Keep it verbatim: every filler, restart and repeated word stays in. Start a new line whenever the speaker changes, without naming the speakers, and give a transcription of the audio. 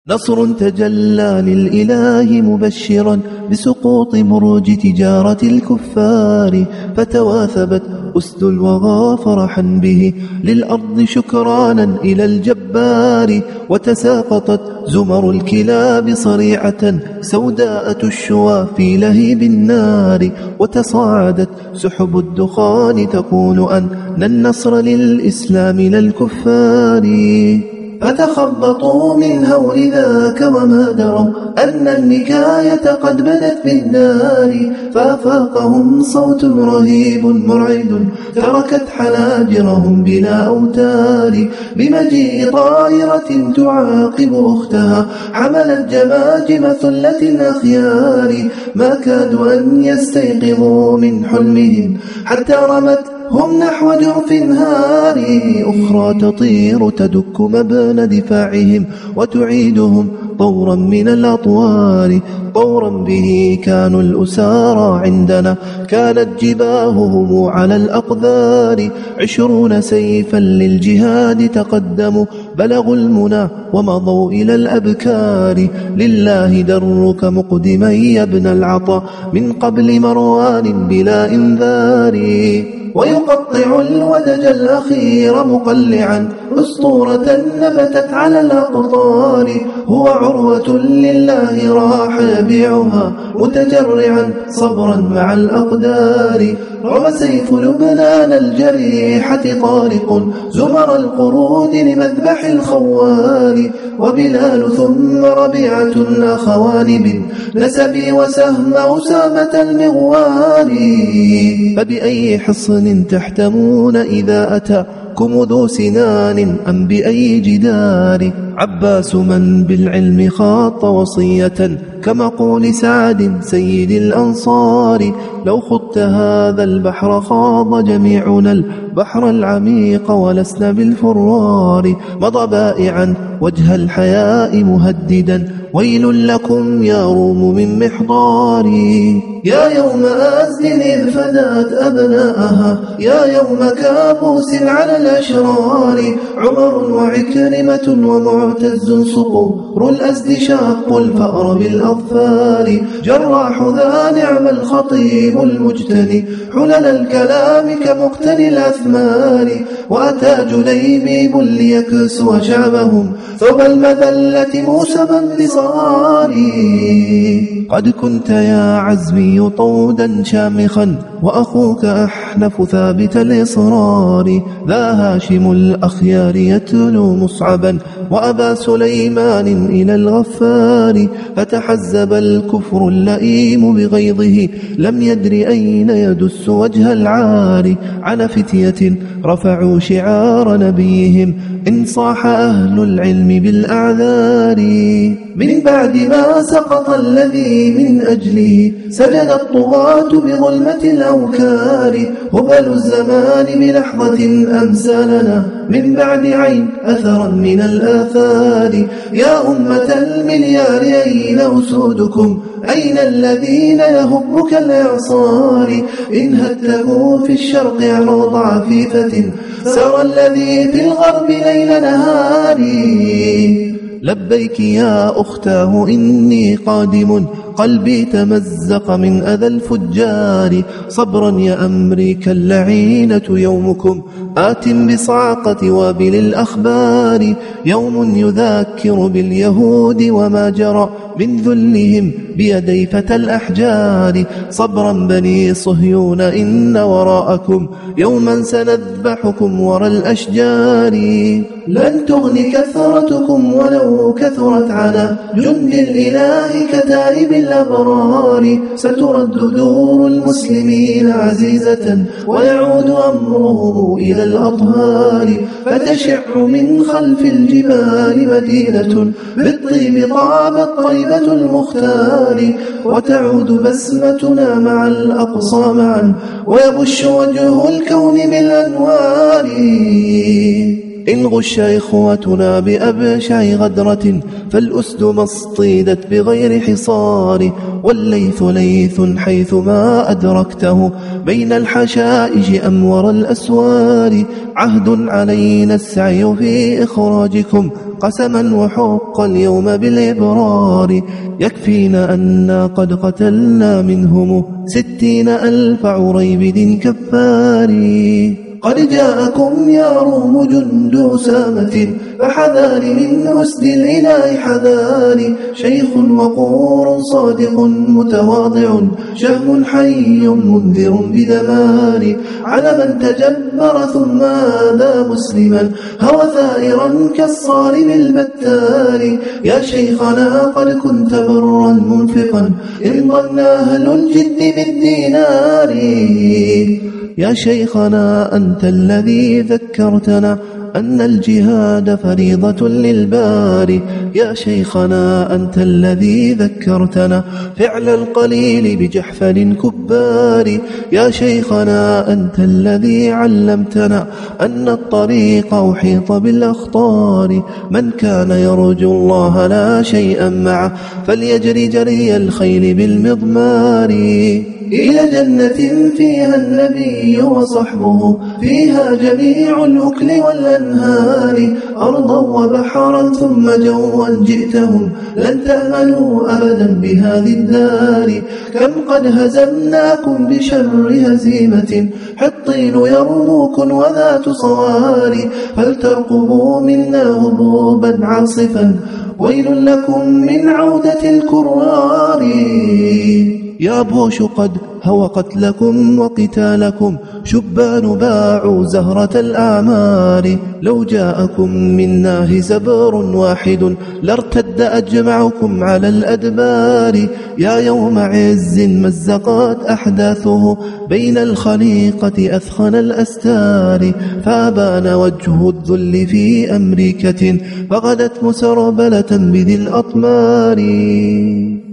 نصر تجلى للإله مبشرا بسقوط مروج تجارة الكفار، فتواثبت أسد الوغى فرحا به للأرض شكرانا إلى الجبار، وتساقطت زمر الكلاب صريعة سوداء تشوى في لهيب النار، وتصاعدت سحب الدخان تقول أن النصر للإسلام لا الكفار، فتخبطوا من هول ذاك وما دروا أن النكاية قد بدت بالنار، فأفاقهم صوت رهيب مرعد تركت حناجرهم بلا أوتار، بمجيء طائرة تعاقب أختها حملت جماجم ثلة الأخيار، ما كادوا أن يستيقظوا من حلمهم حتى رمت هم نحو جرف هار، أخرى تطير تدك مبنى دفاعهم وتعيدهم طورا من الأطوار، طورا به كانوا الأسارى عندنا كانت جباههم على الأقذار، عشرون سيفا للجهاد تقدموا بلغوا المنى ومضوا إلى الأبكار، لله درك مقدما يا ابن العطا من قبل مروان بلا إنذار، ويقطع الودج الأخير مقلعا أسطورة نبتت على الأقطار، هو عروة لله راح يبيعها متجرعا صبرا مع الأقدار، رمى سيف لبنان الجريحة طارق زمر القرود لمذبح الخوار، وبلال ثم ربيعة أخوان بالنسب وسهم أسامة المغوار، فبأي حصن تحتمون إذا أتاكم ذو سنان أم بأي جدار، عباس من بالعلم خاط وصية كمقول سعد سيد الأنصار، لو خضت هذا البحر خاض جميعنا البحر العميق ولسنا بالفرار، مضى بائعا وجه الحياء مهددا ويل لكم يا روم من محضاري، يا يوم أزل إذ فدات أبناءها يا يوم كابوس على الأشرار، عمر وعكرمة ومعتز صقور الأزد شاقوا الفأر بالأظفار، جراح ذا نعم الخطيب المجتني حلل الكلام كمقتني الأثمار، وأتى جليبيب ليكسو شعبهم ثوب المذلة موسبا بصاري، قد كنت يا عزمي طودا شامخا وأخوك أحنف ثابت الإصرار، ذا هاشم الأخيار يتلو مصعبا وأبا سليمان إلى الغفار، فتحزب الكفر اللئيم بغيظه لم يدر أين يدس وجه العار، على فتية رفعوا شعار نبيهم إن صاح أهل العلم بالأعذار، من بعد ما سقط الذي من أجله سجد الطغاة بظلمة الأوكار، هبل الزمان بلحظة أمثالنا من بعد عين أثرا من الآثار، يا أمة المليار أين أسودكم أين الذين يهب كالإعصار، إن هتكوا في الشرق عروض عفيفة سرى الذي في الغرب ليل نهاري، لبيك يا أختاه إني قادم قلبي تمزق من أذى الفجار، صبرا يا أمريكا اللعينة يومكم آت بصعقة وابل الأخبار، يوم يذاكر باليهود وما جرى من ذلهم بيدي فتى الأحجار، صبرا بني صهيون إن وراءكم يوما سنذبحكم ورا الأشجار، لن تغني كثرتكم ولو كثرت على جند الإله كتائب الأبرار، سترد دور المسلمين عزيزة ويعود أمره إلى الأطهار، فتشع من خلف الجبال مدينة بالطيب طابت طيبة المختار، وتعود بسمتنا مع الأقصى معا ويبش وجه الكون بالأنوار، إن غش إخوتنا بأبشع غدرة فالأسد ما اصطيدت بغير حصار، والليث ليث حيثما أدركته بين الحشائش أمور الأسوار. عهد علينا السعي في إخراجكم قسما وحق اليوم بالإبرار، يكفينا أنا قد قتلنا منهم ستين ألف عريبد كفار. قد جاءكم يا روم جند أسامة فحذار من أسد الإله حذار، شيخ وقور صادق متواضع شهم حي منذر بدمار، على من تجبر ثم آذى مسلما هوى ثائرا كالصارم البتار. يا شيخنا قد كنت برا منفقا إن ظن أهل الجد بالدينار، يا شيخنا أنت الذي ذكرتنا أن الجهاد فريضة للباري. يا شيخنا أنت الذي ذكرتنا فعل القليل بجحفل كبار. يا شيخنا أنت الذي علمتنا أن الطريق أحيط بالأخطار. من كان يرجو الله لا شيئا معه فليجري جري الخيل بالمضمار، إلى جنة فيها النبي وصحبه فيها جميع الأكل والأنهار، أرضا وبحرا ثم جوا جئتهم لن تأمنوا أبدا بهذه الدار. كم قد هزمناكم بشر هزيمة حطين يرموكم وذات صواري، فلترقبوا منا هبوبا عاصفا ويل لكم من عودة الكرار. يا بوش قد هوى قتلكم وقتالكم شبان باعوا زهرة الأعمار، لو جاءكم منا زبر واحد لارتد أجمعكم على الأدبار. يا يوم عز مزقت أحداثه بين الخليقة أثخن الأستار، فابان وجه الذل في أمريكة فغدت مسربلة بذي الأطمار.